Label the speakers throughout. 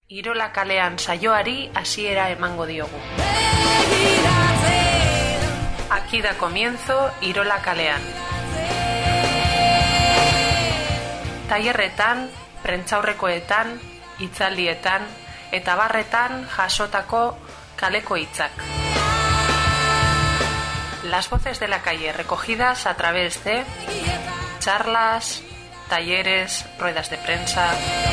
Speaker 1: Irola kalean saioari hasiera emango diogu. Aquí da comienzo Irola kalean. Tailerretan, prentsaurrekoetan, hitzaldietan eta barretan jasotako kaleko hitzak. Las voces de la calle recogidas a través de charlas, talleres, ruedas de prensa.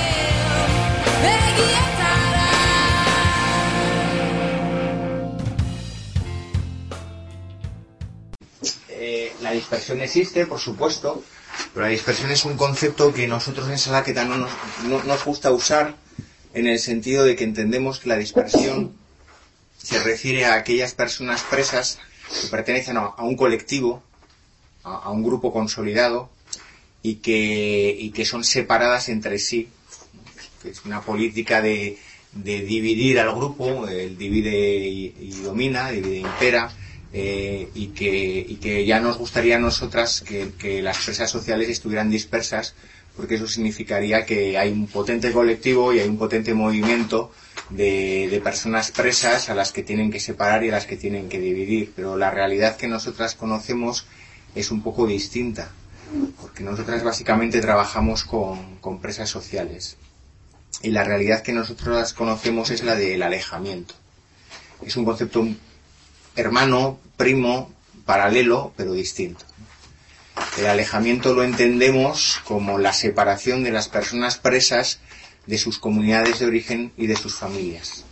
Speaker 2: La dispersión existe, por supuesto, pero la dispersión es un concepto que nosotros en Salaqueta no nos gusta usar, en el sentido de que entendemos que la dispersión se refiere a aquellas personas presas que pertenecen a un colectivo, a un grupo consolidado, y que son separadas entre sí, que es una política de dividir al grupo, el divide y domina, divide e impera, y que ya nos gustaría a nosotras que las presas sociales estuvieran dispersas, porque eso significaría que hay un potente colectivo y hay un potente movimiento de personas presas a las que tienen que separar y a las que tienen que dividir. Pero la realidad que nosotras conocemos es un poco distinta, porque nosotras básicamente trabajamos con presas sociales, y la realidad que nosotros conocemos es la del alejamiento. Es un concepto hermano, primo, paralelo, pero distinto. El alejamiento lo entendemos como la separación de las personas presas de sus comunidades de origen y de sus familias.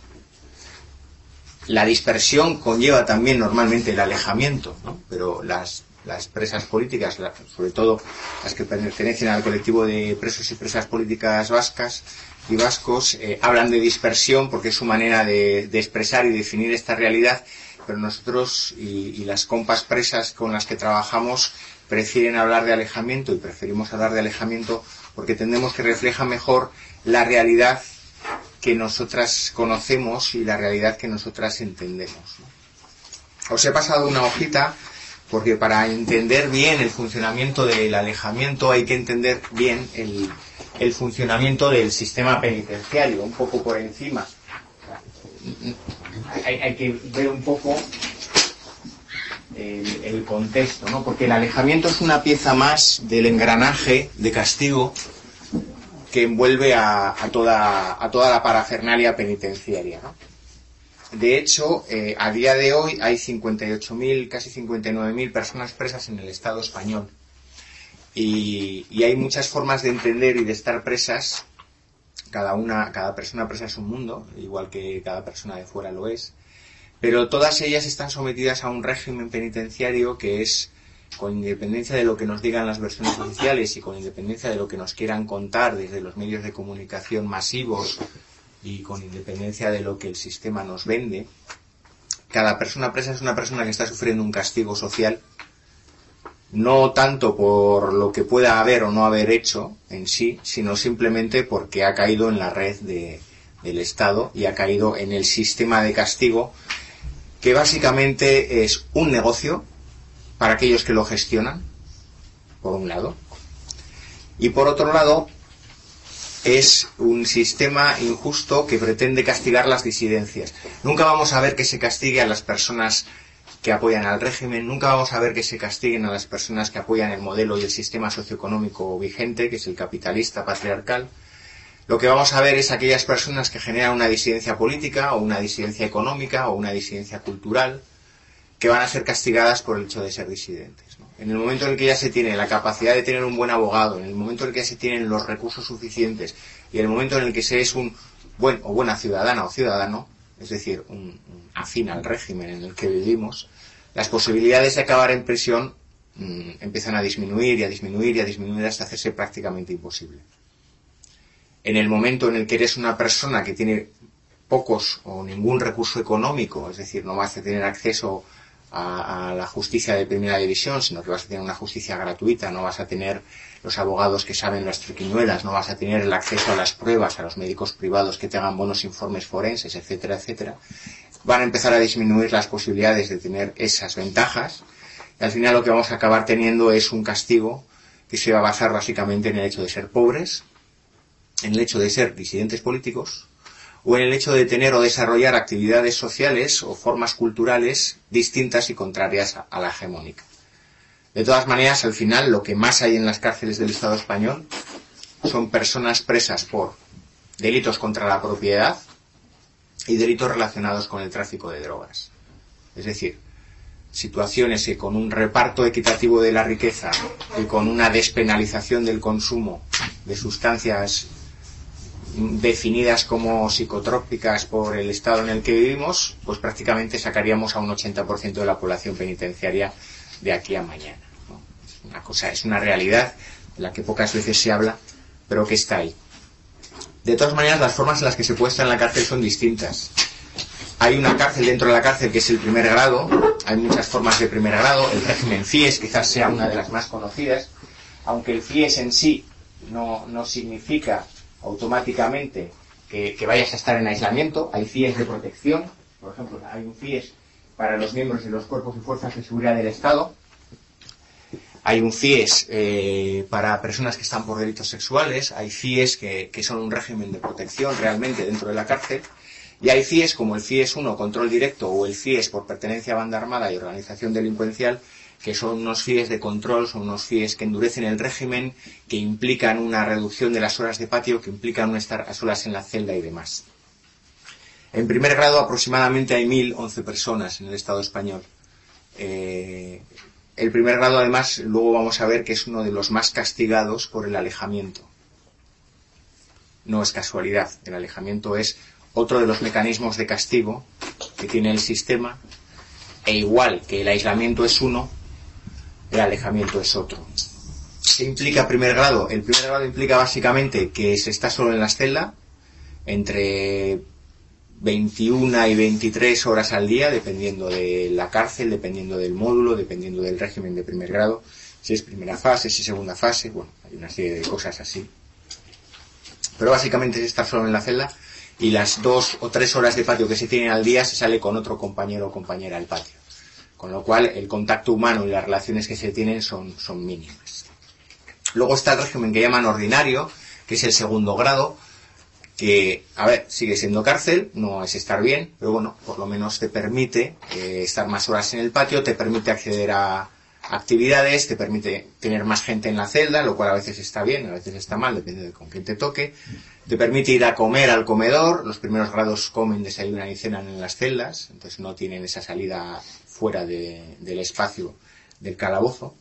Speaker 2: La dispersión conlleva también normalmente el alejamiento, ¿no? Pero las presas políticas, sobre todo las que pertenecen al colectivo de presos y presas políticas vascas y vascos, hablan de dispersión porque es su manera de expresar y definir esta realidad, pero nosotros y las compas presas con las que trabajamos prefieren hablar de alejamiento, y preferimos hablar de alejamiento porque entendemos que refleja mejor la realidad que nosotras conocemos y la realidad que nosotras entendemos, ¿no? Os he pasado una hojita porque para entender bien el funcionamiento del alejamiento hay que entender bien el funcionamiento del sistema penitenciario, un poco por encima. Hay que ver un poco el contexto, ¿no? Porque el alejamiento es una pieza más del engranaje de castigo que envuelve a toda la parafernalia penitenciaria, ¿no? De hecho, a día de hoy hay 58.000, casi 59.000 personas presas en el Estado español, y hay muchas formas de entender y de estar presas. Cada persona presa es un mundo, igual que cada persona de fuera lo es, pero todas ellas están sometidas a un régimen penitenciario que es, con independencia de lo que nos digan las versiones oficiales y con independencia de lo que nos quieran contar desde los medios de comunicación masivos y con independencia de lo que el sistema nos vende, cada persona presa es una persona que está sufriendo un castigo social, no tanto por lo que pueda haber o no haber hecho en sí, sino simplemente porque ha caído en la red del Estado y ha caído en el sistema de castigo, que básicamente es un negocio para aquellos que lo gestionan, por un lado, y por otro lado es un sistema injusto que pretende castigar las disidencias. Nunca vamos a ver que se castigue a las personas que apoyan al régimen, nunca vamos a ver que se castiguen a las personas que apoyan el modelo y el sistema socioeconómico vigente, que es el capitalista patriarcal. Lo que vamos a ver es aquellas personas que generan una disidencia política, o una disidencia económica, o una disidencia cultural, que van a ser castigadas por el hecho de ser disidentes, ¿no? En el momento en el que ya se tiene la capacidad de tener un buen abogado, en el momento en el que ya se tienen los recursos suficientes, y en el momento en el que se es un buen o buena ciudadana o ciudadano, es decir, un afín al régimen en el que vivimos, las posibilidades de acabar en prisión empiezan a disminuir y a disminuir y a disminuir hasta hacerse prácticamente imposible. En el momento en el que eres una persona que tiene pocos o ningún recurso económico, es decir, no vas a tener acceso a la justicia de primera división, sino que vas a tener una justicia gratuita, no vas a tener los abogados que saben las triquiñuelas, no vas a tener el acceso a las pruebas, a los médicos privados que te hagan buenos informes forenses, etcétera, etcétera, van a empezar a disminuir las posibilidades de tener esas ventajas, y al final lo que vamos a acabar teniendo es un castigo que se va a basar básicamente en el hecho de ser pobres, en el hecho de ser disidentes políticos, o en el hecho de tener o desarrollar actividades sociales o formas culturales distintas y contrarias a la hegemónica. De todas maneras, al final, lo que más hay en las cárceles del Estado español son personas presas por delitos contra la propiedad y delitos relacionados con el tráfico de drogas. Es decir, situaciones que con un reparto equitativo de la riqueza y con una despenalización del consumo de sustancias definidas como psicotrópicas por el estado en el que vivimos, pues prácticamente sacaríamos a un 80% de la población penitenciaria de aquí a mañana, ¿no? Es una realidad de la que pocas veces se habla, pero que está ahí. De todas maneras, las formas en las que se puede estar en la cárcel son distintas. Hay una cárcel dentro de la cárcel que es el primer grado, hay muchas formas de primer grado, el régimen FIES quizás sea una de las más conocidas, aunque el FIES en sí no significa automáticamente que vayas a estar en aislamiento. Hay FIES de protección, por ejemplo, hay un FIES para los miembros de los cuerpos y fuerzas de seguridad del Estado, hay un FIES para personas que están por delitos sexuales, hay FIES que son un régimen de protección realmente dentro de la cárcel, y hay FIES como el FIES 1, control directo, o el FIES por pertenencia a banda armada y organización delincuencial, que son unos FIES de control, son unos FIES que endurecen el régimen, que implican una reducción de las horas de patio, que implican un estar a solas en la celda y demás. En primer grado aproximadamente hay 1.011 personas en el Estado español. El primer grado, además, luego vamos a ver que es uno de los más castigados por el alejamiento. No es casualidad, el alejamiento es otro de los mecanismos de castigo que tiene el sistema, e igual que el aislamiento es uno, el alejamiento es otro. ¿Qué implica primer grado? El primer grado implica básicamente que se está solo en la celda, entre 21 y 23 horas al día, dependiendo de la cárcel, dependiendo del módulo, dependiendo del régimen de primer grado, si es primera fase, si es segunda fase, bueno, hay una serie de cosas así. Pero básicamente se está solo en la celda, y las 2 o 3 horas de patio que se tienen al día se sale con otro compañero o compañera al patio. Con lo cual el contacto humano y las relaciones que se tienen son mínimas. Luego está el régimen que llaman ordinario, que es el segundo grado, que, a ver, sigue siendo cárcel, no es estar bien, pero bueno, por lo menos te permite estar más horas en el patio, te permite acceder a actividades, te permite tener más gente en la celda, lo cual a veces está bien, a veces está mal, depende de con quién te toque. Te permite ir a comer al comedor, los primeros grados comen, desayunan y cenan en las celdas, entonces no tienen esa salida fuera del espacio del calabozo.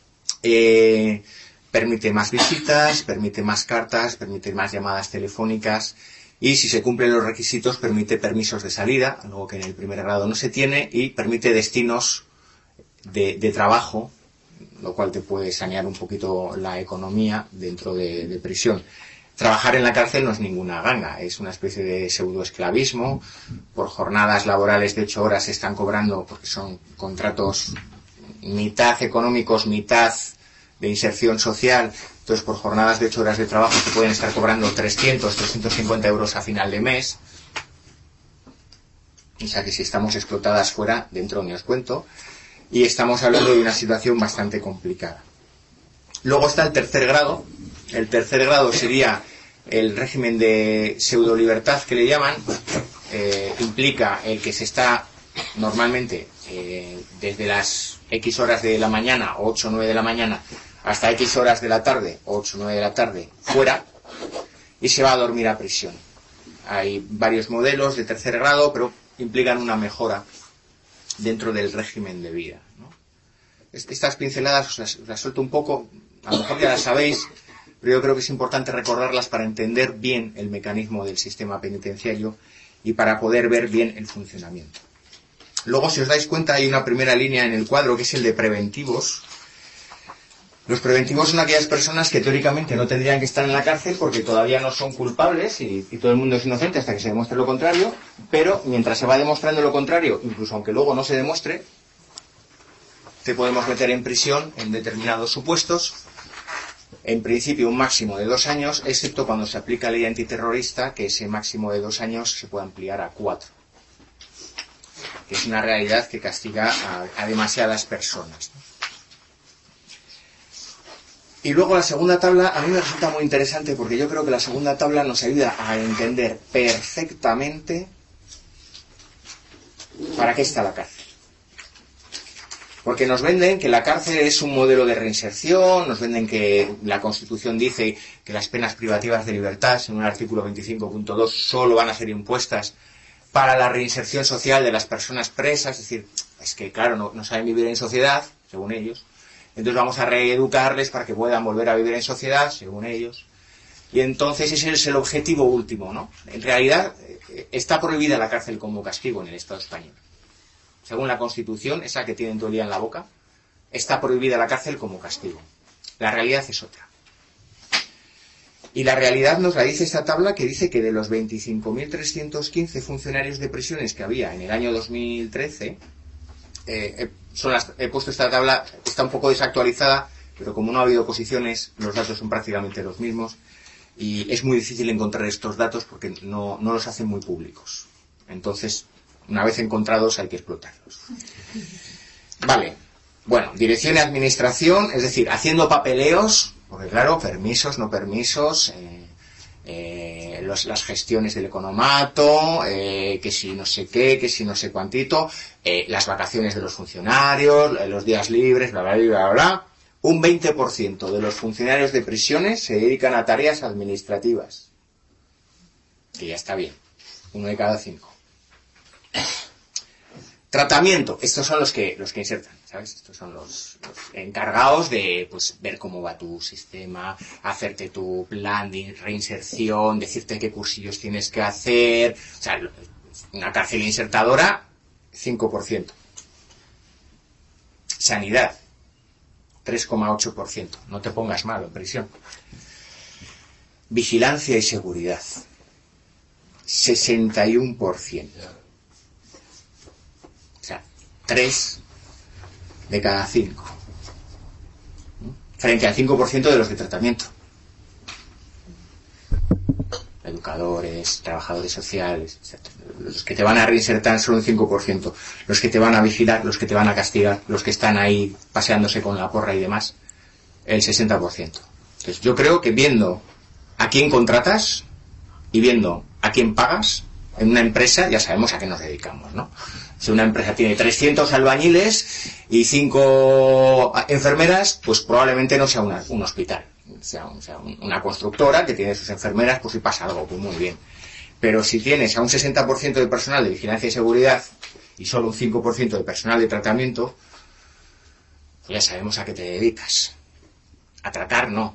Speaker 2: Permite más visitas, permite más cartas, permite más llamadas telefónicas, y si se cumplen los requisitos permite permisos de salida, algo que en el primer grado no se tiene, y permite destinos de trabajo, lo cual te puede sanear un poquito la economía dentro de prisión. Trabajar en la cárcel no es ninguna ganga, es una especie de pseudoesclavismo. Por jornadas laborales de 8 horas se están cobrando, porque son contratos mitad económicos, mitad de inserción social, entonces por jornadas de 8 horas de trabajo se pueden estar cobrando 300, 350 euros a final de mes. O sea que si estamos explotadas fuera, dentro ni os cuento, y estamos hablando de una situación bastante complicada. Luego está el tercer grado. El tercer grado sería el régimen de pseudolibertad que le llaman. Implica el que se está normalmente desde las X horas de la mañana, 8 o 9 de la mañana, hasta X horas de la tarde, 8 o 9 de la tarde, fuera, y se va a dormir a prisión. Hay varios modelos de tercer grado, pero implican una mejora dentro del régimen de vida, ¿no? Estas pinceladas os las suelto un poco, a lo mejor ya las sabéis, pero yo creo que es importante recordarlas para entender bien el mecanismo del sistema penitenciario y para poder ver bien el funcionamiento. Luego, si os dais cuenta, hay una primera línea en el cuadro que es el de preventivos. Los preventivos son aquellas personas que teóricamente no tendrían que estar en la cárcel porque todavía no son culpables y todo el mundo es inocente hasta que se demuestre lo contrario, pero mientras se va demostrando lo contrario, incluso aunque luego no se demuestre, te podemos meter en prisión en determinados supuestos, en principio un máximo de 2 años, excepto cuando se aplica ley antiterrorista, que ese máximo de 2 años se puede ampliar a 4, que es una realidad que castiga a demasiadas personas, ¿no? Y luego la segunda tabla a mí me resulta muy interesante porque yo creo que la segunda tabla nos ayuda a entender perfectamente para qué está la cárcel. Porque nos venden que la cárcel es un modelo de reinserción, nos venden que la Constitución dice que las penas privativas de libertad, en un artículo 25.2, solo van a ser impuestas para la reinserción social de las personas presas. Es decir, es que claro, no saben vivir en sociedad, según ellos. Entonces vamos a reeducarles para que puedan volver a vivir en sociedad, según ellos. Y entonces ese es el objetivo último, ¿no? En realidad está prohibida la cárcel como castigo en el Estado español. Según la Constitución, esa que tienen todo el día en la boca, está prohibida la cárcel como castigo. La realidad es otra. Y la realidad nos la dice esta tabla, que dice que de los 25.315 funcionarios de prisiones que había en el año 2013, he puesto esta tabla, está un poco desactualizada, pero como no ha habido oposiciones, los datos son prácticamente los mismos, y es muy difícil encontrar estos datos porque no los hacen muy públicos. Entonces, una vez encontrados hay que explotarlos. Vale. Bueno, dirección y administración, es decir, haciendo papeleos, porque claro, permisos, no permisos, las gestiones del economato, que si no sé qué, que si no sé cuantito, las vacaciones de los funcionarios, los días libres, bla, bla, bla, bla, bla. Un 20% de los funcionarios de prisiones se dedican a tareas administrativas. Que ya está bien. 1 de cada 5. Tratamiento, estos son los que insertan, ¿sabes? Estos son los encargados de pues ver cómo va tu sistema, hacerte tu plan de reinserción, decirte qué cursillos tienes que hacer. O sea, una cárcel insertadora, 5%. Sanidad, 3,8%. No te pongas malo en prisión. Vigilancia y seguridad, 61%. 3 de cada 5. Frente al 5% de los de tratamiento. Educadores, trabajadores sociales, etc. Los que te van a reinsertar son un 5%. Los que te van a vigilar, los que te van a castigar, los que están ahí paseándose con la porra y demás, el 60%. Entonces yo creo que viendo a quién contratas y viendo a quién pagas, en una empresa ya sabemos a qué nos dedicamos, ¿no? Si una empresa tiene 300 albañiles y 5 enfermeras, pues probablemente no sea un hospital, sea una constructora que tiene sus enfermeras, pues si pasa algo, pues muy bien. Pero si tienes a un 60% de personal de vigilancia y seguridad y solo un 5% de personal de tratamiento, pues ya sabemos a qué te dedicas. A tratar no.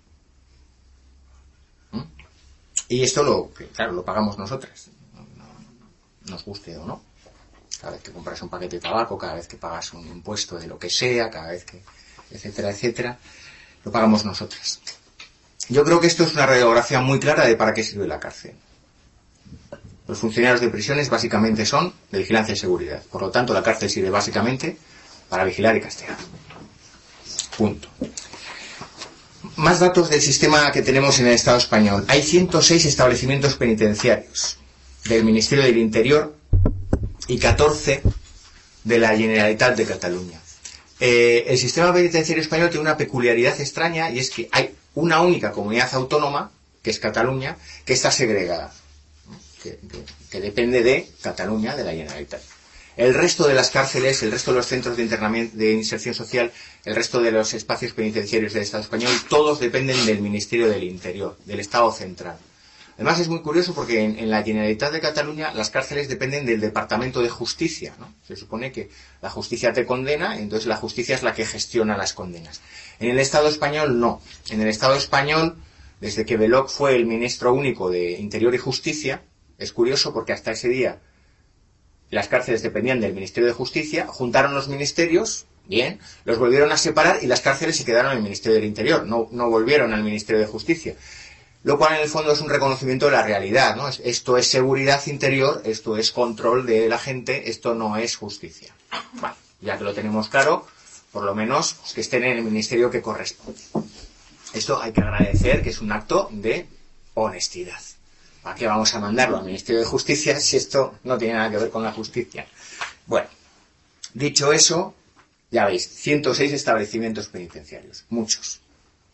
Speaker 2: Y esto lo pagamos nosotras, nos guste o no. Cada vez que compras un paquete de tabaco, cada vez que pagas un impuesto de lo que sea, cada vez que, etcétera, etcétera, lo pagamos nosotras. Yo creo que esto es una radiografía muy clara de para qué sirve la cárcel. Los funcionarios de prisiones básicamente son de vigilancia y seguridad. Por lo tanto, la cárcel sirve básicamente para vigilar y castigar. Punto. Más datos del sistema que tenemos en el Estado español. Hay 106 establecimientos penitenciarios del Ministerio del Interior y 14 de la Generalitat de Cataluña. El sistema penitenciario español tiene una peculiaridad extraña, y es que hay una única comunidad autónoma, que es Cataluña, que está segregada, que depende de Cataluña, de la Generalitat. El resto de las cárceles, el resto de los centros de internamiento, de inserción social, el resto de los espacios penitenciarios del Estado español, todos dependen del Ministerio del Interior, del Estado central. Además es muy curioso porque en la Generalitat de Cataluña las cárceles dependen del Departamento de Justicia, ¿no? Se supone que la justicia te condena, entonces la justicia es la que gestiona las condenas. En el Estado español no. En el Estado español, desde que Belloc fue el ministro único de Interior y Justicia, es curioso porque hasta ese día las cárceles dependían del Ministerio de Justicia, juntaron los ministerios, bien, los volvieron a separar y las cárceles se quedaron en el Ministerio del Interior, no volvieron al Ministerio de Justicia. Lo cual en el fondo es un reconocimiento de la realidad, ¿no? Esto es seguridad interior, esto es control de la gente, esto no es justicia. Vale, ya que lo tenemos claro, por lo menos que estén en el ministerio que corresponde. Esto hay que agradecer que es un acto de honestidad. ¿Para qué vamos a mandarlo al Ministerio de Justicia si esto no tiene nada que ver con la justicia? Bueno, dicho eso, ya veis, 106 establecimientos penitenciarios, muchos.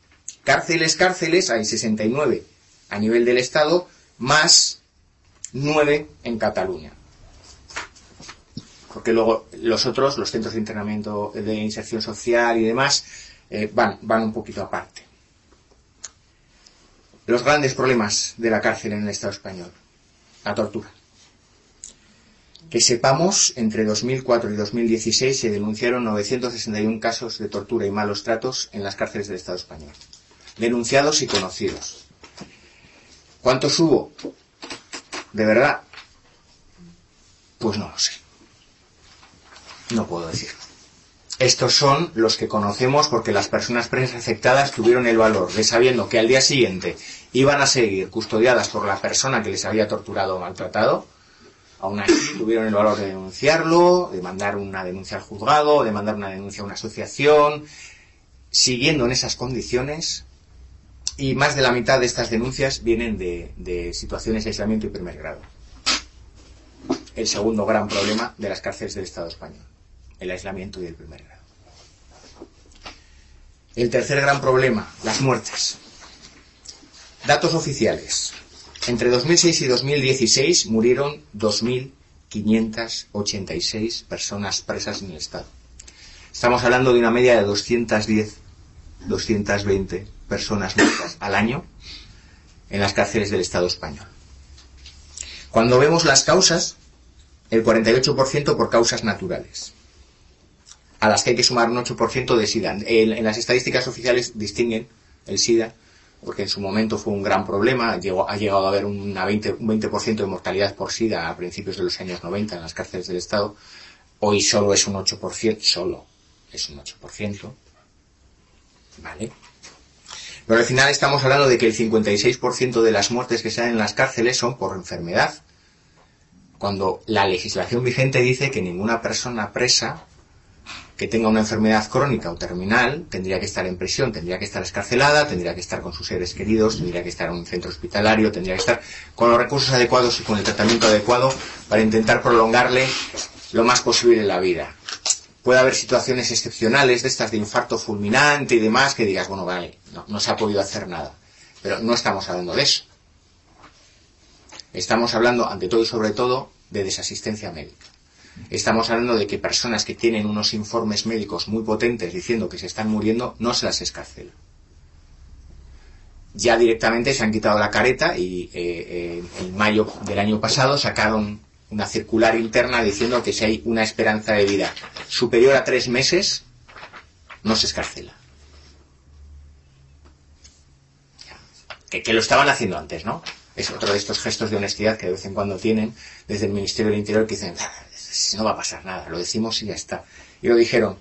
Speaker 2: Cárceles, hay 69 a nivel del Estado, más 9 en Cataluña. Porque luego los otros, los centros de internamiento, de inserción social y demás, van un poquito aparte. Los grandes problemas de la cárcel en el Estado español. La tortura. Que sepamos, entre 2004 y 2016 se denunciaron 961 casos de tortura y malos tratos en las cárceles del Estado español. Denunciados y conocidos. ¿Cuántos hubo? ¿De verdad? Pues no lo sé. No puedo decirlo. Estos son los que conocemos porque las personas presas afectadas tuvieron el valor de, sabiendo que al día siguiente iban a seguir custodiadas por la persona que les había torturado o maltratado, aún así tuvieron el valor de denunciarlo, de mandar una denuncia al juzgado, de mandar una denuncia a una asociación, siguiendo en esas condiciones, y más de la mitad de estas denuncias vienen de situaciones de aislamiento y primer grado. El segundo gran problema de las cárceles del Estado español. El aislamiento y el primer grado. El tercer gran problema, las muertes. Datos oficiales. Entre 2006 y 2016 murieron 2.586 personas presas en el Estado. Estamos hablando de una media de 210, 220 personas muertas al año en las cárceles del Estado español. Cuando vemos las causas, el 48% por causas naturales, a las que hay que sumar un 8% de SIDA. En las estadísticas oficiales distinguen el SIDA, porque en su momento fue un gran problema, ha llegado a haber un 20% de mortalidad por SIDA a principios de los años 90 en las cárceles del Estado. Hoy solo es un 8%, ¿vale? Pero al final estamos hablando de que el 56% de las muertes que se dan en las cárceles son por enfermedad, cuando la legislación vigente dice que ninguna persona presa que tenga una enfermedad crónica o terminal tendría que estar en prisión, tendría que estar excarcelada, tendría que estar con sus seres queridos, tendría que estar en un centro hospitalario, tendría que estar con los recursos adecuados y con el tratamiento adecuado para intentar prolongarle lo más posible la vida. Puede haber situaciones excepcionales de estas de infarto fulminante y demás que digas, bueno, vale, no se ha podido hacer nada. Pero no estamos hablando de eso. Estamos hablando, ante todo y sobre todo, de desasistencia médica. Estamos hablando de que personas que tienen unos informes médicos muy potentes diciendo que se están muriendo, no se las escarcela. Ya directamente se han quitado la careta y en mayo del año pasado sacaron una circular interna diciendo que si hay una esperanza de vida superior a 3 meses, no se escarcela. Que lo estaban haciendo antes, ¿no? Es otro de estos gestos de honestidad que de vez en cuando tienen desde el Ministerio del Interior, que dicen, no va a pasar nada, lo decimos y ya está. Y lo dijeron.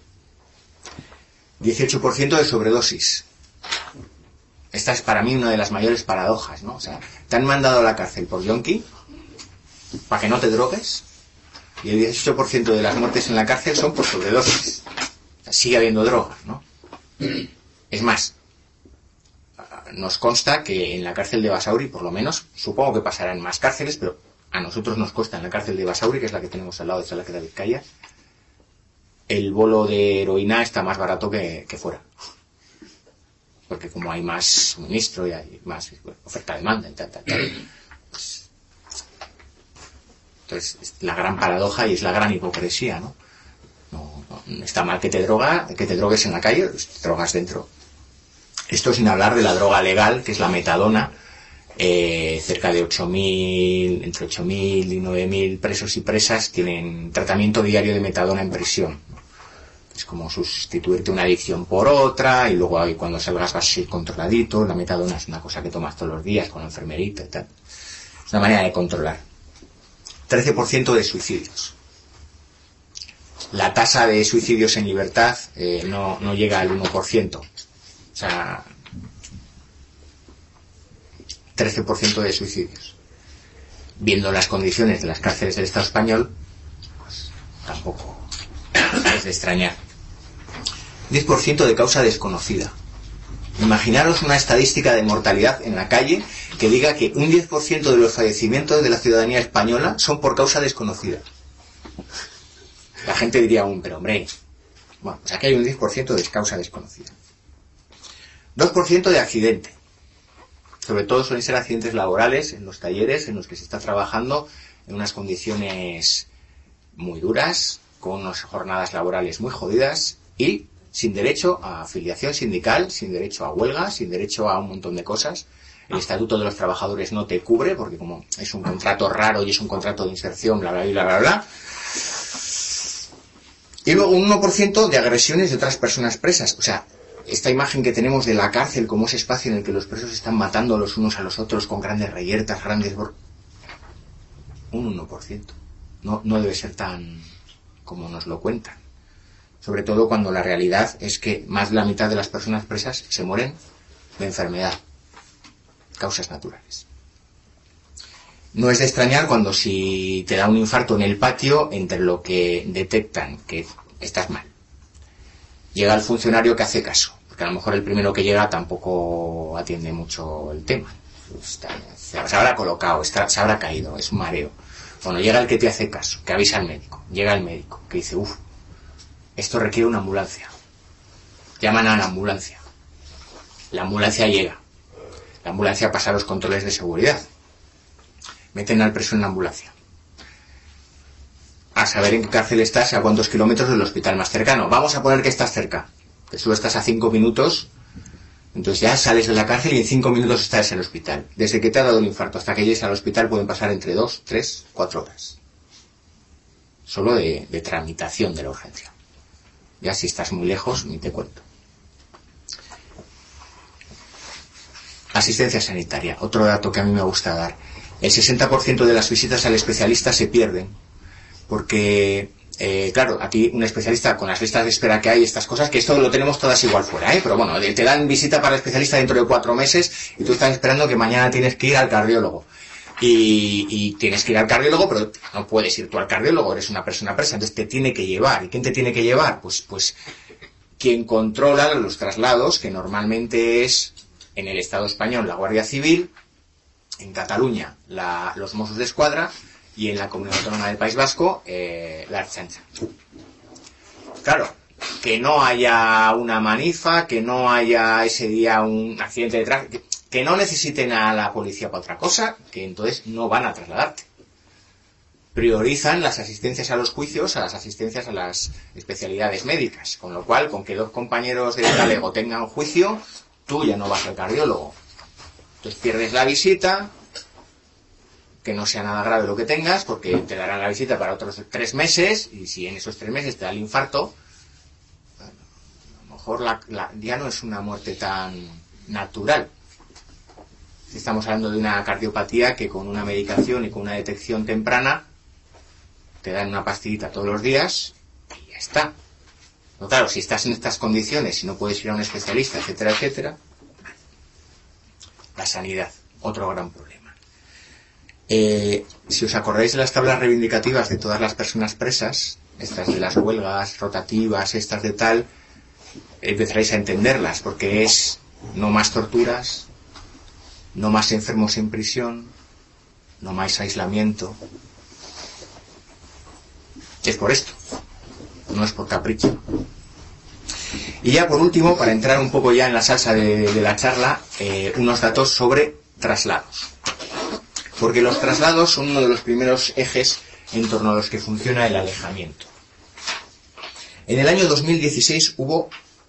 Speaker 2: 18% de sobredosis. Esta es para mí una de las mayores paradojas, ¿no? O sea, te han mandado a la cárcel por yonki para que no te drogues, y el 18% de las muertes en la cárcel son por sobredosis. O sea, sigue habiendo drogas, ¿no? Es más, nos consta que en la cárcel de Basauri, por lo menos, supongo que pasará en más cárceles, pero a nosotros nos consta en la cárcel de Basauri, que es la que tenemos al lado de Salaquera de Vizcaya, el bolo de heroína está más barato que fuera. Porque como hay más suministro y hay más oferta-demanda y tal. Pues, entonces, es la gran paradoja y es la gran hipocresía, ¿no? No está mal que te drogues en la calle, pues te drogas dentro. Esto sin hablar de la droga legal, que es la metadona. Cerca de 8.000, entre 8.000 y 9.000 presos y presas tienen tratamiento diario de metadona en prisión. Es como sustituirte una adicción por otra, y luego ahí cuando salgas vas a ir controladito. La metadona es una cosa que tomas todos los días con la enfermerita y tal. Es una manera de controlar. 13% de suicidios. La tasa de suicidios en libertad no llega al 1%. O sea, 13% de suicidios. Viendo las condiciones de las cárceles del Estado español, pues tampoco es de extrañar. 10% de causa desconocida. Imaginaros una estadística de mortalidad en la calle que diga que un 10% de los fallecimientos de la ciudadanía española son por causa desconocida. La gente diría pero hombre, bueno, pues aquí hay un 10% de causa desconocida. 2% de accidente. Sobre todo suelen ser accidentes laborales en los talleres en los que se está trabajando en unas condiciones muy duras, con unas jornadas laborales muy jodidas y sin derecho a afiliación sindical, sin derecho a huelga, sin derecho a un montón de cosas. El Estatuto de los Trabajadores no te cubre porque como es un contrato raro y es un contrato de inserción, bla, bla, bla, bla, bla. Y luego un 1% de agresiones de otras personas presas. O sea, esta imagen que tenemos de la cárcel como ese espacio en el que los presos están matando los unos a los otros con grandes reyertas, un 1%. No debe ser tan como nos lo cuentan. Sobre todo cuando la realidad es que más de la mitad de las personas presas se mueren de enfermedad. Causas naturales. No es de extrañar cuando si te da un infarto en el patio, entre lo que detectan que estás mal, llega el funcionario que hace caso, porque a lo mejor el primero que llega tampoco atiende mucho el tema. Se habrá colocado, se habrá caído, es un mareo. Bueno, llega el que te hace caso, que avisa al médico, llega el médico, que dice, esto requiere una ambulancia. Llaman a la ambulancia. La ambulancia llega. La ambulancia pasa los controles de seguridad. Meten al preso en la ambulancia. A saber en qué cárcel estás y a cuántos kilómetros del hospital más cercano. Vamos a poner que estás cerca. Que solo estás a 5 minutos. Entonces ya sales de la cárcel y en 5 minutos estás en el hospital. Desde que te ha dado el infarto hasta que llegues al hospital pueden pasar entre 2, 3, 4 horas. Solo de tramitación de la urgencia. Ya si estás muy lejos, ni te cuento. Asistencia sanitaria. Otro dato que a mí me gusta dar. El 60% de las visitas al especialista se pierden. Porque, claro, aquí un especialista con las listas de espera que hay, estas cosas, que esto lo tenemos todas igual fuera, pero bueno, te dan visita para el especialista dentro de 4 meses y tú estás esperando que mañana tienes que ir al cardiólogo. Y tienes que ir al cardiólogo, pero no puedes ir tú al cardiólogo, eres una persona presa, entonces te tiene que llevar. ¿Y quién te tiene que llevar? Pues quien controla los traslados, que normalmente es en el Estado español la Guardia Civil, en Cataluña los Mossos de Escuadra y en la Comunidad Autónoma del País Vasco la Ertzaintza. Claro, que no haya una manifa, que no haya ese día un accidente de tráfico, que no necesiten a la policía para otra cosa, que entonces no van a trasladarte. Priorizan las asistencias a los juicios, a las asistencias a las especialidades médicas, con lo cual, con que 2 compañeros de galego tengan juicio, tú ya no vas al cardiólogo. Entonces pierdes la visita, que no sea nada grave lo que tengas, porque te darán la visita para otros 3 meses, y si en esos 3 meses te da el infarto, bueno, a lo mejor ya no es una muerte tan natural. Si estamos hablando de una cardiopatía que con una medicación y con una detección temprana te dan una pastillita todos los días y ya está. Pero claro, si estás en estas condiciones y no puedes ir a un especialista, etcétera, etcétera, la sanidad, otro gran problema. Si os acordáis de las tablas reivindicativas de todas las personas presas, estas de las huelgas rotativas, estas de tal, empezaréis a entenderlas, porque es no más torturas, no más enfermos en prisión, no más aislamiento. Es por esto, no es por capricho. Y ya por último, para entrar un poco ya en la salsa de la charla, unos datos sobre traslados. Porque los traslados son uno de los primeros ejes en torno a los que funciona el alejamiento. En el año 2016 hubo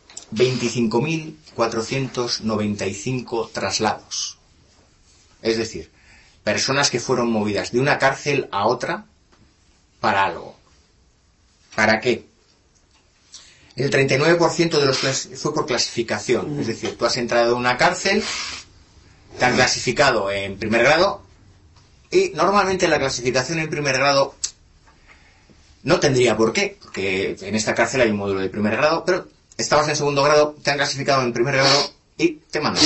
Speaker 2: 25.495 traslados. Es decir, personas que fueron movidas de una cárcel a otra para algo. ¿Para qué? El 39% de los fue por clasificación. Es decir, tú has entrado en una cárcel, te han clasificado en primer grado, y normalmente la clasificación en primer grado no tendría por qué, porque en esta cárcel hay un módulo de primer grado, pero estabas en segundo grado, te han clasificado en primer grado y te mandan.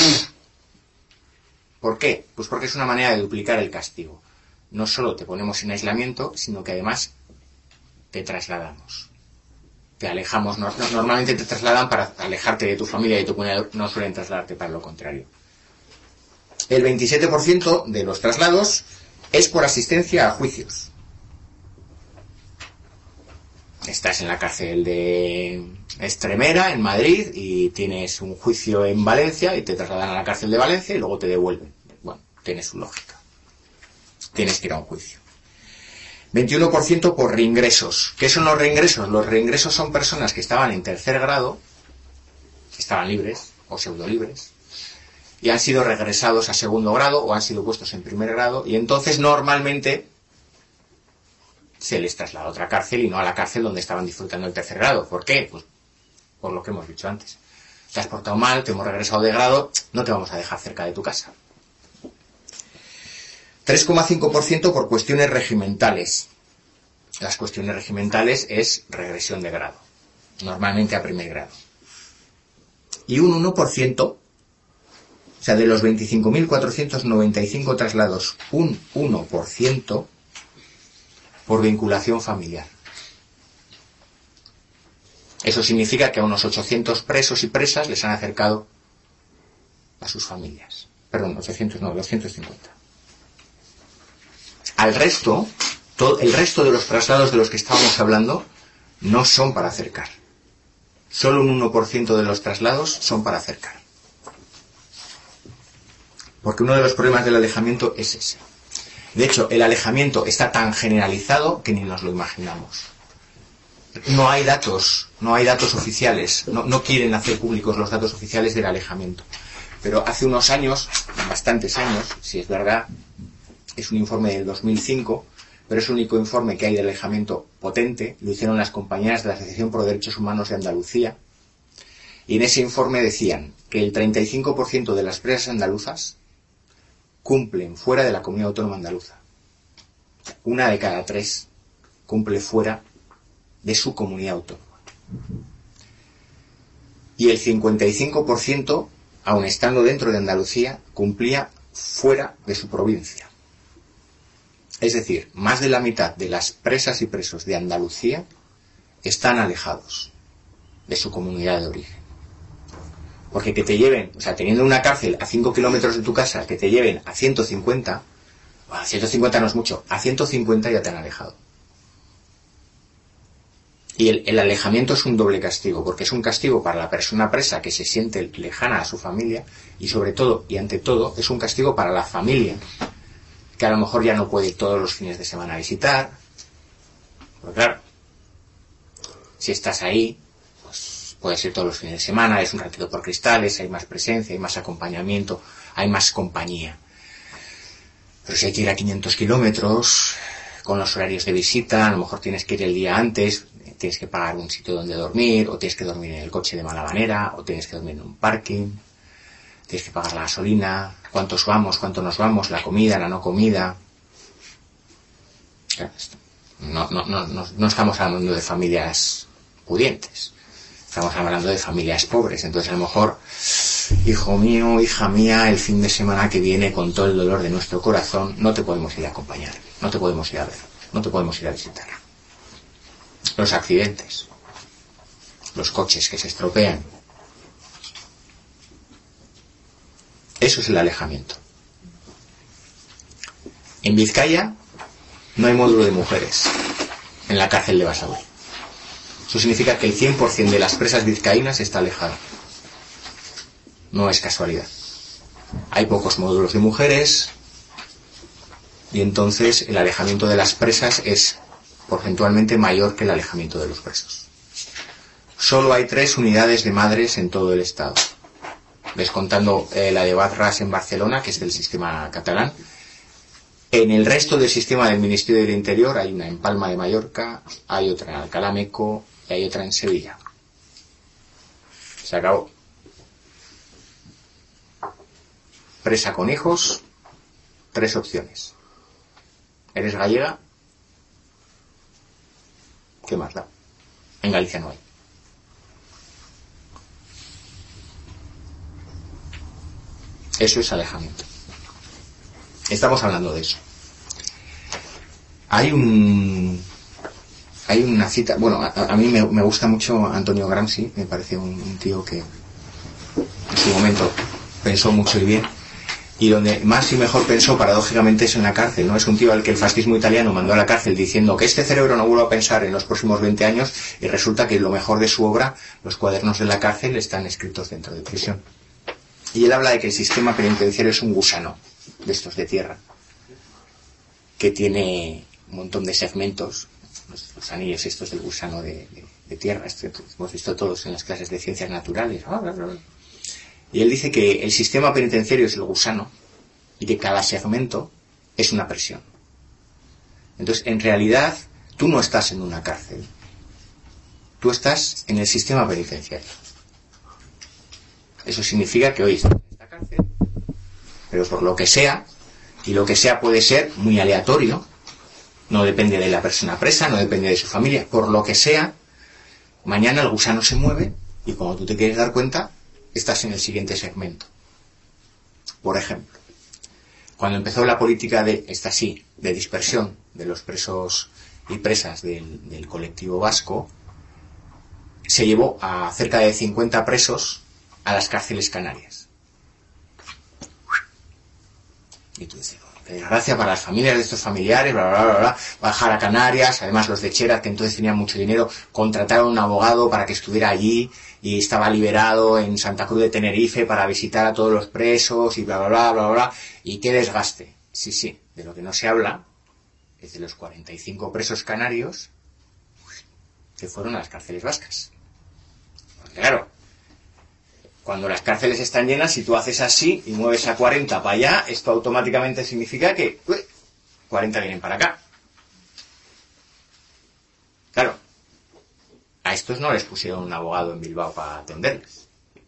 Speaker 2: ¿Por qué? Pues porque es una manera de duplicar el castigo. No solo te ponemos en aislamiento, sino que además te trasladamos. Te alejamos. Normalmente te trasladan para alejarte de tu familia y de tu comunidad, no suelen trasladarte para lo contrario. El 27% de los traslados es por asistencia a juicios. estás en la cárcel de Extremera, en Madrid, y tienes un juicio en Valencia y te trasladan a la cárcel de Valencia y luego te devuelven. Bueno, tiene su lógica. Tienes que ir a un juicio. 21% por reingresos. ¿Qué son los reingresos? Los reingresos son personas que estaban en tercer grado, que estaban libres o pseudolibres, y han sido regresados a segundo grado o han sido puestos en primer grado, y entonces normalmente se les traslada a otra cárcel y no a la cárcel donde estaban disfrutando el tercer grado. ¿Por qué? Pues por lo que hemos dicho antes. Te has portado mal, te hemos regresado de grado, no te vamos a dejar cerca de tu casa. 3,5% por cuestiones regimentales. Las cuestiones regimentales es regresión de grado, normalmente a primer grado. Y un 1%, o sea, de los 25.495 traslados, un 1% por vinculación familiar. Eso significa que a unos 800 presos y presas les han acercado a sus familias. Perdón, 800 no, 250. Al resto, el resto de los traslados de los que estábamos hablando no son para acercar. Solo un 1% de los traslados son para acercar. Porque uno de los problemas del alejamiento es ese. De hecho, el alejamiento está tan generalizado que ni nos lo imaginamos. No hay datos oficiales, no quieren hacer públicos los datos oficiales del alejamiento. Pero hace unos años, bastantes años, si es verdad, es un informe del 2005, pero es el único informe que hay de alejamiento potente, lo hicieron las compañeras de la Asociación por Derechos Humanos de Andalucía, y en ese informe decían que el 35% de las presas andaluzas cumplen fuera de la comunidad autónoma andaluza. 1 de cada 3 cumple fuera de su comunidad autónoma. Y el 55%, aun estando dentro de Andalucía, cumplía fuera de su provincia. Es decir, más de la mitad de las presas y presos de Andalucía están alejados de su comunidad de origen. Porque que te lleven, o sea, teniendo una cárcel a 5 kilómetros de tu casa, que te lleven a 150, bueno, 150 no es mucho, a 150 ya te han alejado. Y el alejamiento es un doble castigo, porque es un castigo para la persona presa que se siente lejana a su familia, y sobre todo, y ante todo, es un castigo para la familia, que a lo mejor ya no puede ir todos los fines de semana a visitar. Porque claro, si estás ahí, pues puedes ir todos los fines de semana, es un ratito por Cristales, hay más presencia, hay más acompañamiento, hay más compañía. Pero si hay que ir a 500 kilómetros, con los horarios de visita, a lo mejor tienes que ir el día antes, tienes que pagar un sitio donde dormir, o tienes que dormir en el coche de mala manera, o tienes que dormir en un parking, tienes que pagar la gasolina, cuántos vamos, cuánto nos vamos, la comida, la no comida. No estamos hablando de familias pudientes, estamos hablando de familias pobres. Entonces a lo mejor, hijo mío, hija mía, el fin de semana que viene, con todo el dolor de nuestro corazón, no te podemos ir a acompañar, no te podemos ir a ver, no te podemos ir a visitar. Los accidentes, los coches que se estropean, eso es el alejamiento. En Vizcaya no hay módulo de mujeres en la cárcel de Basauri. Eso significa que el 100% de las presas vizcaínas está alejado. No es casualidad. Hay pocos módulos de mujeres y entonces el alejamiento de las presas es porcentualmente mayor que el alejamiento de los presos. Solo hay 3 unidades de madres en todo el estado, descontando la de Badras en Barcelona, que es del sistema catalán. En el resto del sistema del Ministerio del Interior hay una en Palma de Mallorca, hay otra en Alcalá Meco y hay otra en Sevilla. Se acabó. Presa con hijos, 3 opciones. ¿Eres gallega? ¿Qué más da? En Galicia no hay. Eso es alejamiento. Estamos hablando de eso. Hay una cita, bueno, a mí me gusta mucho Antonio Gramsci, me parece un tío que en su momento pensó mucho y bien, Y donde más y mejor pensó, paradójicamente, es en la cárcel, ¿no? Es un tío al que el fascismo italiano mandó a la cárcel diciendo que este cerebro no vuelva a pensar en los próximos 20 años, y resulta que lo mejor de su obra, los cuadernos de la cárcel, están escritos dentro de prisión. Y él habla de que el sistema penitenciario es un gusano, de estos de tierra, que tiene un montón de segmentos, los anillos estos del gusano de tierra, hemos visto todos en las clases de ciencias naturales. Y él dice que el sistema penitenciario es el gusano y que cada segmento es una prisión. Entonces, en realidad, tú no estás en una cárcel. Tú estás en el sistema penitenciario. Eso significa que hoy estás en esta cárcel, pero por lo que sea, y lo que sea puede ser muy aleatorio, no depende de la persona presa, no depende de su familia, por lo que sea, mañana el gusano se mueve y cuando tú te quieres dar cuenta, estás en el siguiente segmento. Por ejemplo, cuando empezó la política de dispersión de los presos y presas del colectivo vasco, se llevó a cerca de 50 presos a las cárceles canarias. Y tú dices, qué desgracia para las familias de estos familiares, bla, bla, bla, bla, bajar a Canarias. Además, los de Cheras, que entonces tenían mucho dinero, contrataron a un abogado para que estuviera allí y estaba liberado en Santa Cruz de Tenerife para visitar a todos los presos y bla, bla, bla, bla, bla. Y qué desgaste. Sí, de lo que no se habla es de los 45 presos canarios que fueron a las cárceles vascas. Porque claro, cuando las cárceles están llenas, si tú haces así y mueves a 40 para allá, esto automáticamente significa que 40 vienen para acá. Claro, a estos no les pusieron un abogado en Bilbao para atenderles.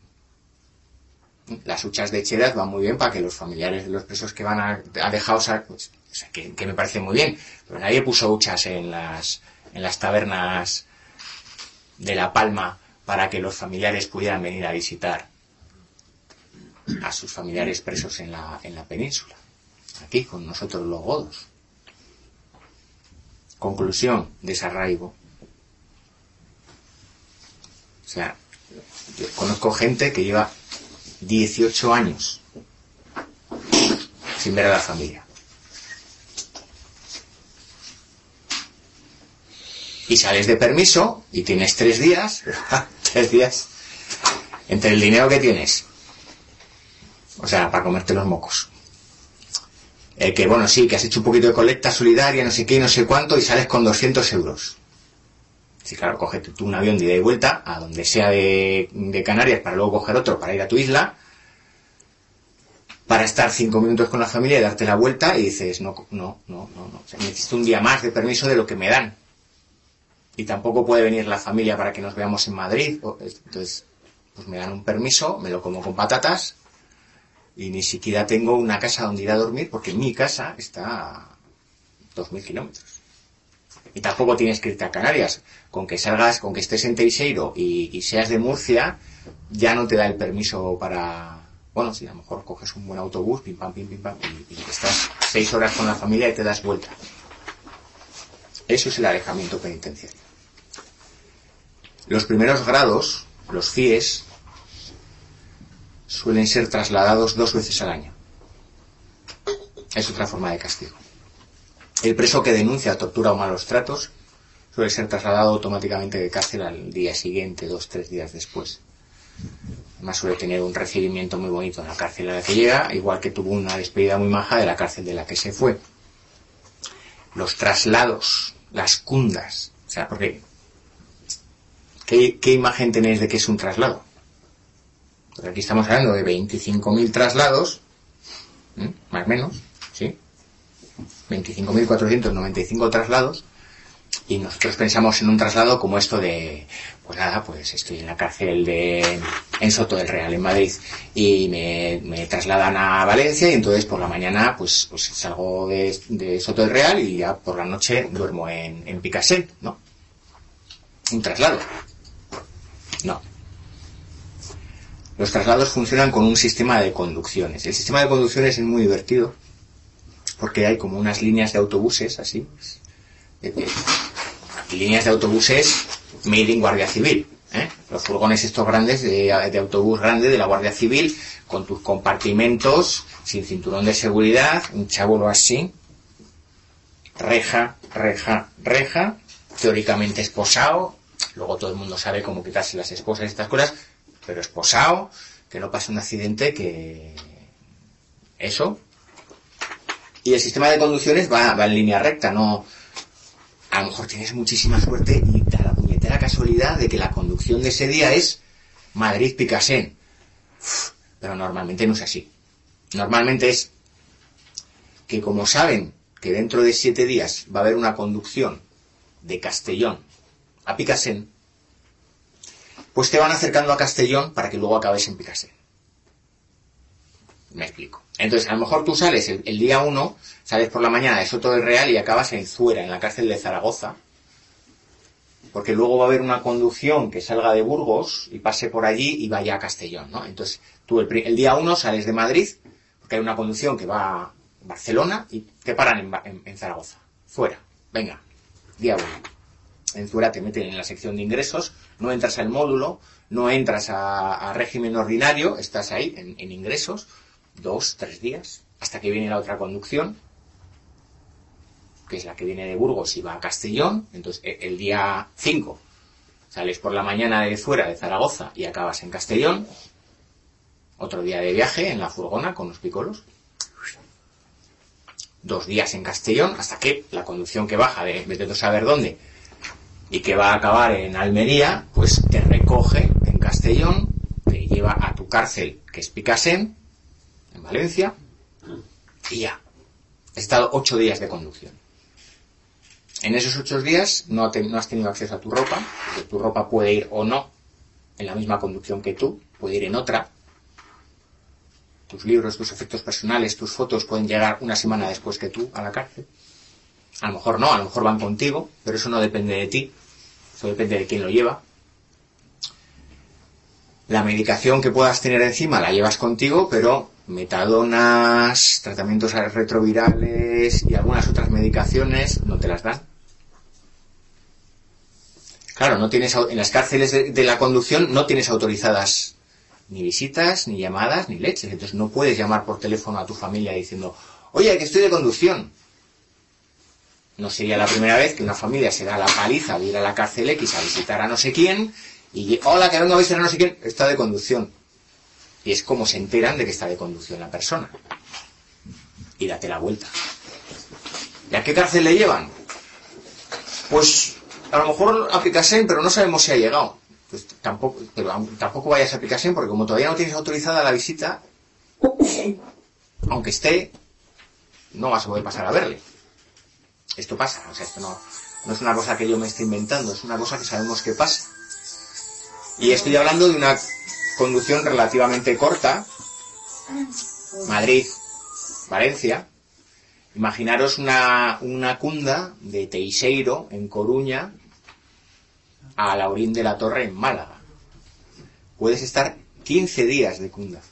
Speaker 2: Las huchas de Cheras van muy bien para que los familiares de los presos que van alejados, pues, o sea, que me parece muy bien, pero nadie puso huchas en las tabernas de La Palma para que los familiares pudieran venir a visitar a sus familiares presos en la península, aquí con nosotros los godos. Conclusión: desarraigo. O sea, yo conozco gente que lleva 18 años sin ver a la familia. Y sales de permiso y tienes 3 días, 3 días, entre el dinero que tienes, o sea, para comerte los mocos. Que bueno, sí, que has hecho un poquito de colecta solidaria, no sé qué, no sé cuánto, y sales con 200 euros. Sí, claro, cógete tú un avión de ida y vuelta a donde sea de Canarias para luego coger otro para ir a tu isla, para estar 5 minutos con la familia y darte la vuelta, y dices, no. O sea, necesito un día más de permiso de lo que me dan. Y tampoco puede venir la familia para que nos veamos en Madrid. Entonces, pues me dan un permiso, me lo como con patatas, y ni siquiera tengo una casa donde ir a dormir, porque mi casa está a 2.000 kilómetros. Y tampoco tienes que irte a Canarias. Con que salgas, con que estés en Teixeiro y seas de Murcia, ya no te da el permiso para... Bueno, si a lo mejor coges un buen autobús, pim pam, y estás 6 horas con la familia y te das vuelta. Eso es el alejamiento penitenciario. Los primeros grados, los CIES, suelen ser trasladados 2 veces al año. Es otra forma de castigo. El preso que denuncia tortura o malos tratos suele ser trasladado automáticamente de cárcel al día siguiente, 2-3 días después. Además suele tener un recibimiento muy bonito en la cárcel a la que llega, igual que tuvo una despedida muy maja de la cárcel de la que se fue. Los traslados, las cundas, o sea, porque ¿qué imagen tenéis de qué es un traslado? Pues aquí estamos hablando de 25.000 traslados, más o menos, ¿sí? 25.495 traslados, y nosotros pensamos en un traslado como esto de, pues nada, pues estoy en la cárcel en Soto del Real, en Madrid, y me trasladan a Valencia, y entonces por la mañana pues salgo de Soto del Real y ya por la noche duermo en Picassent, ¿no? Un traslado. No. Los traslados funcionan con un sistema de conducciones. El sistema de conducciones es muy divertido, porque hay como unas líneas de autobuses, así, líneas de autobuses made in Guardia Civil. Los furgones estos grandes, de autobús grande, de la Guardia Civil, con tus compartimentos, sin cinturón de seguridad, un chábulo así, reja, teóricamente esposado, luego todo el mundo sabe cómo quitarse las esposas y estas cosas, pero esposado, que no pase un accidente, que... eso. Y el sistema de conducciones va en línea recta, no... A lo mejor tienes muchísima suerte y da la puñetera casualidad de que la conducción de ese día es Madrid-Picassent. Pero normalmente no es así. Normalmente es que, como saben que dentro de 7 días va a haber una conducción de Castellón a Picassent, pues te van acercando a Castellón para que luego acabes en Picassent. Me explico. Entonces, a lo mejor tú sales el día 1, sales por la mañana de Soto del Real y acabas en Zuera, en la cárcel de Zaragoza, porque luego va a haber una conducción que salga de Burgos y pase por allí y vaya a Castellón, ¿no? Entonces, tú el día 1 sales de Madrid, porque hay una conducción que va a Barcelona y te paran en Zaragoza. Zuera, venga, día 1. En Zuera te meten en la sección de ingresos, no entras al módulo, no entras a régimen ordinario, estás ahí en ingresos, 2, 3 días, hasta que viene la otra conducción, que es la que viene de Burgos y va a Castellón. Entonces, el día 5 sales por la mañana de Zuera, de Zaragoza, y acabas en Castellón. Otro día de viaje en la furgona con los picolos. 2 días en Castellón, hasta que la conducción que baja de vete a saber dónde y que va a acabar en Almería, pues te recoge en Castellón, te lleva a tu cárcel, que es Picassent, en Valencia, y ya. He estado 8 días de conducción. En esos 8 días no has tenido acceso a tu ropa, porque tu ropa puede ir o no en la misma conducción que tú, puede ir en otra. Tus libros, tus efectos personales, tus fotos pueden llegar una semana después que tú a la cárcel. A lo mejor no, a lo mejor van contigo, pero eso no depende de ti, eso depende de quién lo lleva. La medicación que puedas tener encima la llevas contigo, pero metadonas, tratamientos retrovirales y algunas otras medicaciones no te las dan. Claro, no tienes, en las cárceles de la conducción no tienes autorizadas ni visitas, ni llamadas, ni leches. Entonces no puedes llamar por teléfono a tu familia diciendo, oye, que estoy de conducción. No sería la primera vez que una familia se da la paliza de ir a la cárcel X a visitar a no sé quién y, hola, que vengo a visitar a no sé quién, está de conducción. Y es como se enteran de que está de conducción la persona. Y date la vuelta. ¿Y a qué cárcel le llevan? Pues a lo mejor a Picassent, pero no sabemos si ha llegado. Pues tampoco vayas a Picassent, porque como todavía no tienes autorizada la visita, aunque esté, no vas a poder pasar a verle. Esto pasa, o sea, esto no es una cosa que yo me esté inventando, es una cosa que sabemos que pasa. Y estoy hablando de una conducción relativamente corta, Madrid, Valencia. Imaginaros una cunda de Teixeiro, en Coruña, a Laurín de la Torre, en Málaga. Puedes estar 15 días de cunda.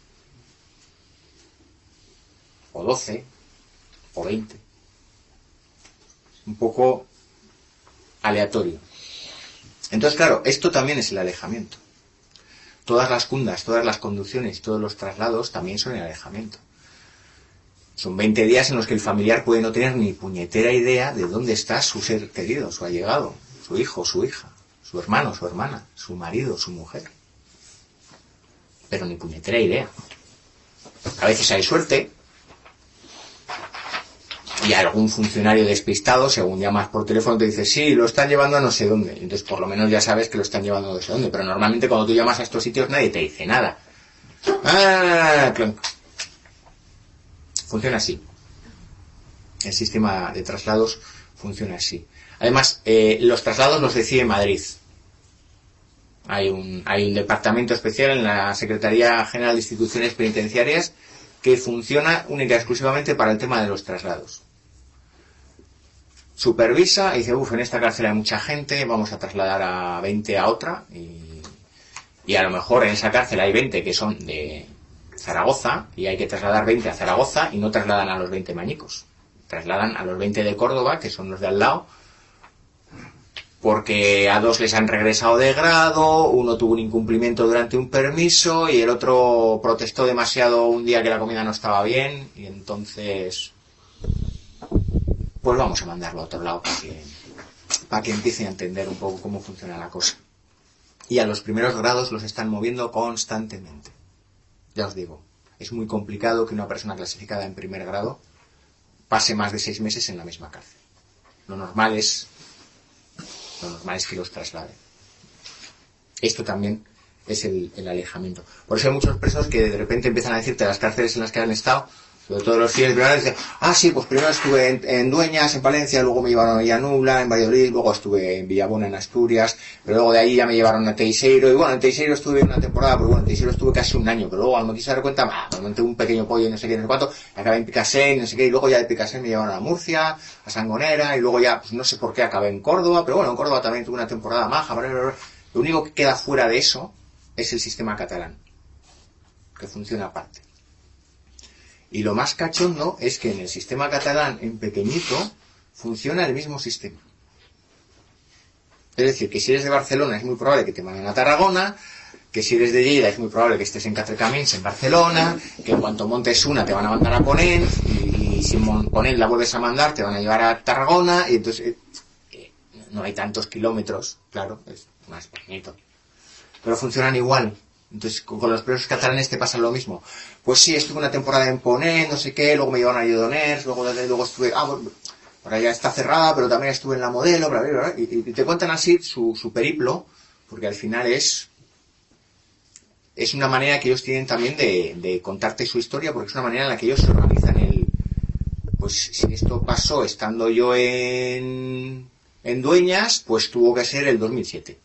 Speaker 2: O 12, o 20. Un poco aleatorio. Entonces, claro, esto también es el alejamiento. Todas las cundas, todas las conducciones, todos los traslados también son el alejamiento. Son 20 días en los que el familiar puede no tener ni puñetera idea de dónde está su ser querido, su allegado, su hijo, su hija, su hermano, su hermana, su marido, su mujer. Pero ni puñetera idea. A veces hay suerte y algún funcionario despistado, según llamas por teléfono, te dice, sí, lo están llevando a no sé dónde. Entonces, por lo menos ya sabes que lo están llevando a no sé dónde. Pero normalmente cuando tú llamas a estos sitios nadie te dice nada. Funciona así. El sistema de traslados funciona así. Además, los traslados los decide Madrid. Hay un departamento especial en la Secretaría General de Instituciones Penitenciarias que funciona única y exclusivamente para el tema de los traslados. Supervisa y dice, en esta cárcel hay mucha gente, vamos a trasladar a 20 a otra, y a lo mejor en esa cárcel hay 20 que son de Zaragoza, y hay que trasladar 20 a Zaragoza, y no trasladan a los 20 mañicos. Trasladan a los 20 de Córdoba, que son los de al lado, porque a 2 les han regresado de grado, uno tuvo un incumplimiento durante un permiso y el otro protestó demasiado un día que la comida no estaba bien y entonces pues vamos a mandarlo a otro lado para que empiecen a entender un poco cómo funciona la cosa. Y a los primeros grados los están moviendo constantemente. Ya os digo, es muy complicado que una persona clasificada en primer grado pase más de 6 meses en la misma cárcel. Lo normal es que los trasladen. Esto también es el alejamiento. Por eso hay muchos presos que de repente empiezan a decirte las cárceles en las que han estado, sobre todo los fieles primeros, dicen, sí, pues primero estuve en Dueñas, en Palencia, luego me llevaron a Villanueva, en Valladolid, luego estuve en Villabona, en Asturias, pero luego de ahí ya me llevaron a Teixeiro, y bueno, en Teixeiro estuve una temporada, pero bueno, en Teixeiro estuve casi un año, pero luego cuando me quise dar cuenta, me monté un pequeño pollo y no sé qué, no sé cuánto, acabé en Picassent, no sé qué, y luego ya de Picassent me llevaron a Murcia, a Sangonera, y luego ya, pues no sé por qué acabé en Córdoba, pero bueno, en Córdoba también tuve una temporada maja, lo único que queda fuera de eso es el sistema catalán, que funciona aparte. Y lo más cachondo es que en el sistema catalán, en pequeñito, funciona el mismo sistema. Es decir, que si eres de Barcelona es muy probable que te manden a Tarragona, que si eres de Lleida es muy probable que estés en Catrecamins, en Barcelona, que en cuanto montes una te van a mandar a Ponent, y si Ponent la vuelves a mandar te van a llevar a Tarragona, y entonces no hay tantos kilómetros, claro, es más pequeñito. Pero funcionan igual. Entonces, con los presos catalanes te pasa lo mismo. Pues sí, estuve una temporada en Ponent, no sé qué, luego me llevaron a Lledoners, luego estuve, ahora ya está cerrada, pero también estuve en la Modelo, bla, bla, bla, y te cuentan así su periplo, porque al final es una manera que ellos tienen también de contarte su historia, porque es una manera en la que ellos se organizan pues si esto pasó estando yo en Dueñas, pues tuvo que ser el 2007.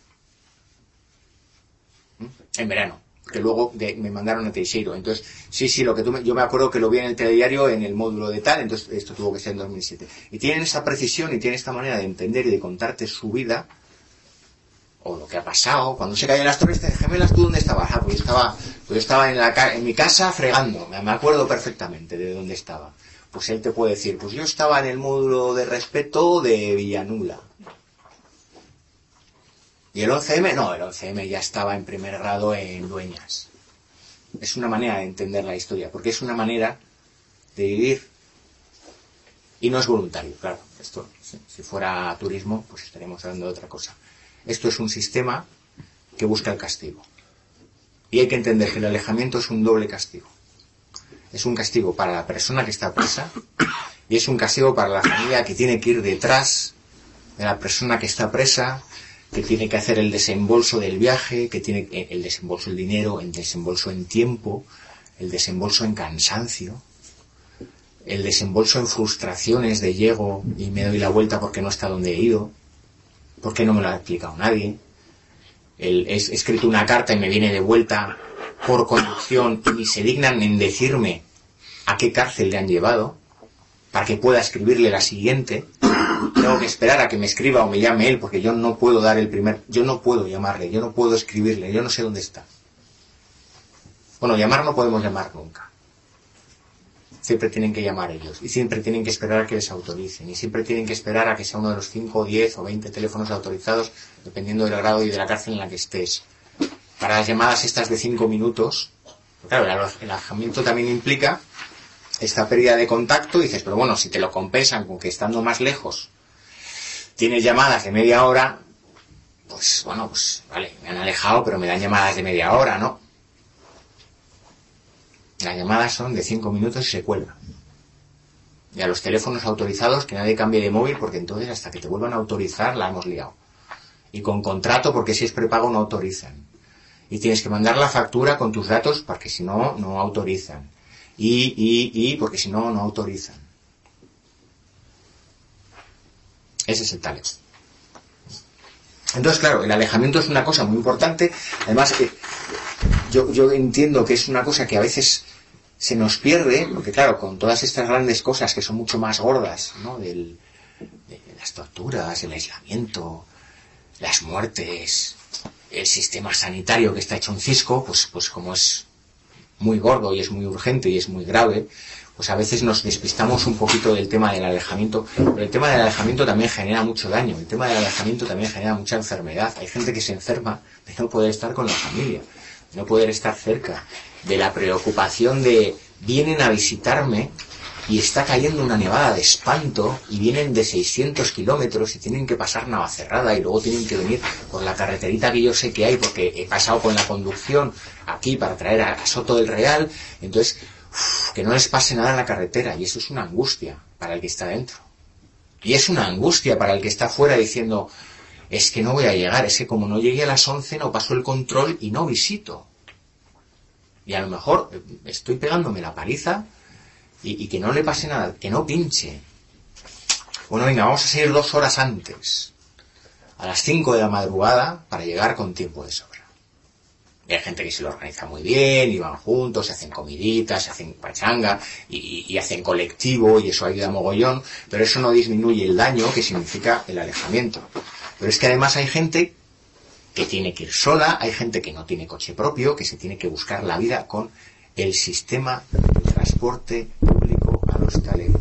Speaker 2: En verano, que luego me mandaron a Teixeiro. Entonces, sí, yo me acuerdo que lo vi en el telediario en el módulo de tal, entonces esto tuvo que ser en 2007. Y tienen esa precisión y tienen esta manera de entender y de contarte su vida, o lo que ha pasado. Cuando se caen las Torres Gemelas, ¿tú dónde estabas? Pues yo estaba en mi casa fregando, me acuerdo perfectamente de dónde estaba. Pues él te puede decir, pues yo estaba en el módulo de respeto de Villanula. ¿Y el 11M? No, el 11M ya estaba en primer grado en Dueñas. Es una manera de entender la historia, porque es una manera de vivir. Y no es voluntario, claro. Esto, si fuera turismo, pues estaríamos hablando de otra cosa. Esto es un sistema que busca el castigo. Y hay que entender que el alejamiento es un doble castigo. Es un castigo para la persona que está presa y es un castigo para la familia que tiene que ir detrás de la persona que está presa, que tiene que hacer el desembolso del viaje, que tiene el desembolso del dinero, el desembolso en tiempo, el desembolso en cansancio, el desembolso en frustraciones de llego y me doy la vuelta porque no está donde he ido, porque no me lo ha explicado nadie, he escrito una carta y me viene de vuelta por conducción y ni se dignan en decirme a qué cárcel le han llevado para que pueda escribirle la siguiente. Tengo que esperar a que me escriba o me llame él, porque yo no puedo yo no puedo llamarle, yo no puedo escribirle, yo no sé dónde está. Bueno, llamar no podemos llamar nunca. Siempre tienen que llamar ellos, y siempre tienen que esperar a que les autoricen, y siempre tienen que esperar a que sea uno de los 5, 10 o 20 teléfonos autorizados, dependiendo del grado y de la cárcel en la que estés. Para las llamadas estas de 5 minutos, claro, el alejamiento también implica esta pérdida de contacto, y dices, pero bueno, si te lo compensan con que estando más lejos tienes llamadas de media hora, pues bueno, pues vale, me han alejado, pero me dan llamadas de media hora, ¿no? Las llamadas son de 5 minutos y se cuelgan. Y a los teléfonos autorizados que nadie cambie de móvil, porque entonces hasta que te vuelvan a autorizar la hemos liado. Y con contrato, porque si es prepago no autorizan. Y tienes que mandar la factura con tus datos, porque si no, no autorizan. Y porque si no, no autorizan. Ese es el taleo. Entonces, claro, el alejamiento es una cosa muy importante. Además, yo entiendo que es una cosa que a veces se nos pierde, porque claro, con todas estas grandes cosas que son mucho más gordas, ¿no? De las torturas, el aislamiento, las muertes, el sistema sanitario que está hecho un cisco, pues como es muy gordo y es muy urgente y es muy grave, pues a veces nos despistamos un poquito del tema del alejamiento, pero el tema del alejamiento también genera mucho daño, el tema del alejamiento también genera mucha enfermedad. Hay gente que se enferma de no poder estar con la familia, de no poder estar cerca, de la preocupación de vienen a visitarme y está cayendo una nevada de espanto y vienen de 600 kilómetros y tienen que pasar Navacerrada y luego tienen que venir por la carreterita que yo sé que hay porque he pasado con la conducción aquí para traer a Soto del Real. Entonces, que no les pase nada en la carretera, y eso es una angustia para el que está dentro. Y es una angustia para el que está fuera diciendo, es que no voy a llegar, es que como no llegué a las 11 no paso el control y no visito. Y a lo mejor estoy pegándome la paliza y que no le pase nada, que no pinche. Bueno, venga, vamos a salir 2 horas antes, a las 5 de la madrugada, para llegar con tiempo de sobra. Y hay gente que se lo organiza muy bien, y van juntos, se hacen comiditas, se hacen pachanga, y hacen colectivo, y eso ayuda mogollón, pero eso no disminuye el daño que significa el alejamiento. Pero es que además hay gente que tiene que ir sola, hay gente que no tiene coche propio, que se tiene que buscar la vida con el sistema de transporte público a los talegos.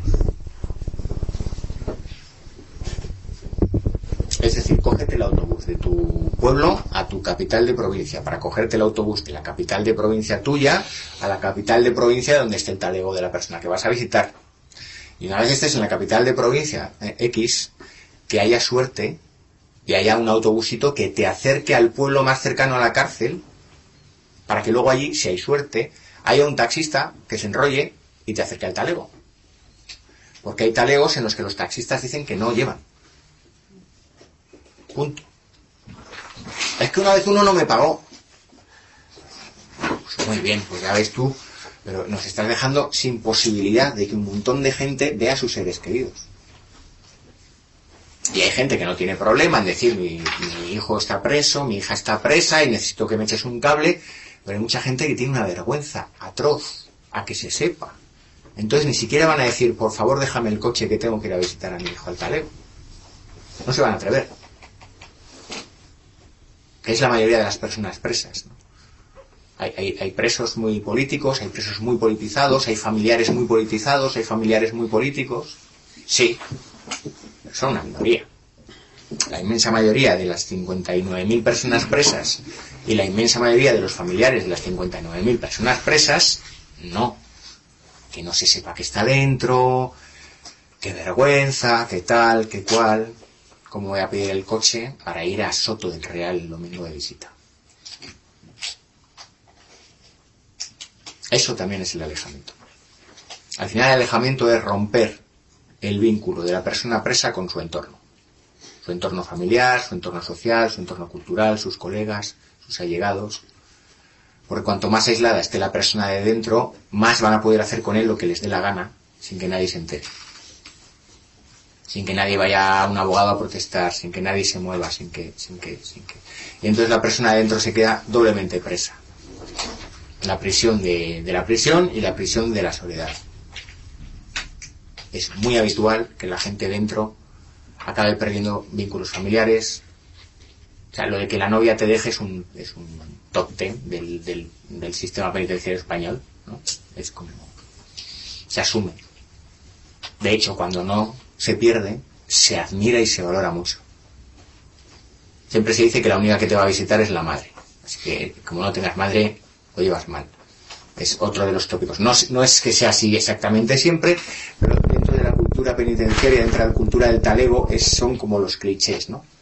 Speaker 2: Es decir, cógete el autobús de tu pueblo a tu capital de provincia, para cogerte el autobús de la capital de provincia tuya a la capital de provincia donde esté el talego de la persona que vas a visitar. Y una vez estés en la capital de provincia X, que haya suerte y haya un autobusito que te acerque al pueblo más cercano a la cárcel, para que luego allí, si hay suerte, haya un taxista que se enrolle y te acerque al talego. Porque hay talegos en los que los taxistas dicen que no llevan. Punto. Es que una vez uno no me pagó. Pues muy bien, pues ya ves tú, pero nos estás dejando sin posibilidad de que un montón de gente vea a sus seres queridos. Y hay gente que no tiene problema en decir, mi hijo está preso, mi hija está presa y necesito que me eches un cable, pero hay mucha gente que tiene una vergüenza atroz a que se sepa. Entonces ni siquiera van a decir, por favor déjame el coche que tengo que ir a visitar a mi hijo al talego. No se van a atrever. Que es la mayoría de las personas presas, ¿no? Hay presos muy políticos, hay presos muy politizados, hay familiares muy politizados, hay familiares muy políticos. Sí, pero son una minoría. La inmensa mayoría de las 59.000 personas presas y la inmensa mayoría de los familiares de las 59.000 personas presas, no. Que no se sepa que está dentro, qué vergüenza, qué tal, qué cual. ¿Cómo voy a pedir el coche para ir a Soto del Real el domingo de visita? Eso también es el alejamiento. Al final el alejamiento es romper el vínculo de la persona presa con su entorno. Su entorno familiar, su entorno social, su entorno cultural, sus colegas, sus allegados. Porque cuanto más aislada esté la persona de dentro, más van a poder hacer con él lo que les dé la gana, sin que nadie se entere. Sin que nadie vaya a un abogado a protestar, sin que nadie se mueva, sin que. Y entonces la persona de dentro se queda doblemente presa. La prisión de la prisión y la prisión de la soledad. Es muy habitual que la gente dentro acabe perdiendo vínculos familiares. O sea, lo de que la novia te deje es un top 10 del sistema penitenciario español, ¿no? Es como... se asume. De hecho, cuando no se pierde, se admira y se valora mucho. Siempre se dice que la única que te va a visitar es la madre. Así que, como no tengas madre, lo llevas mal. Es otro de los tópicos. No es que sea así exactamente siempre, pero dentro de la cultura penitenciaria, dentro de la cultura del talego, son como los clichés, ¿no?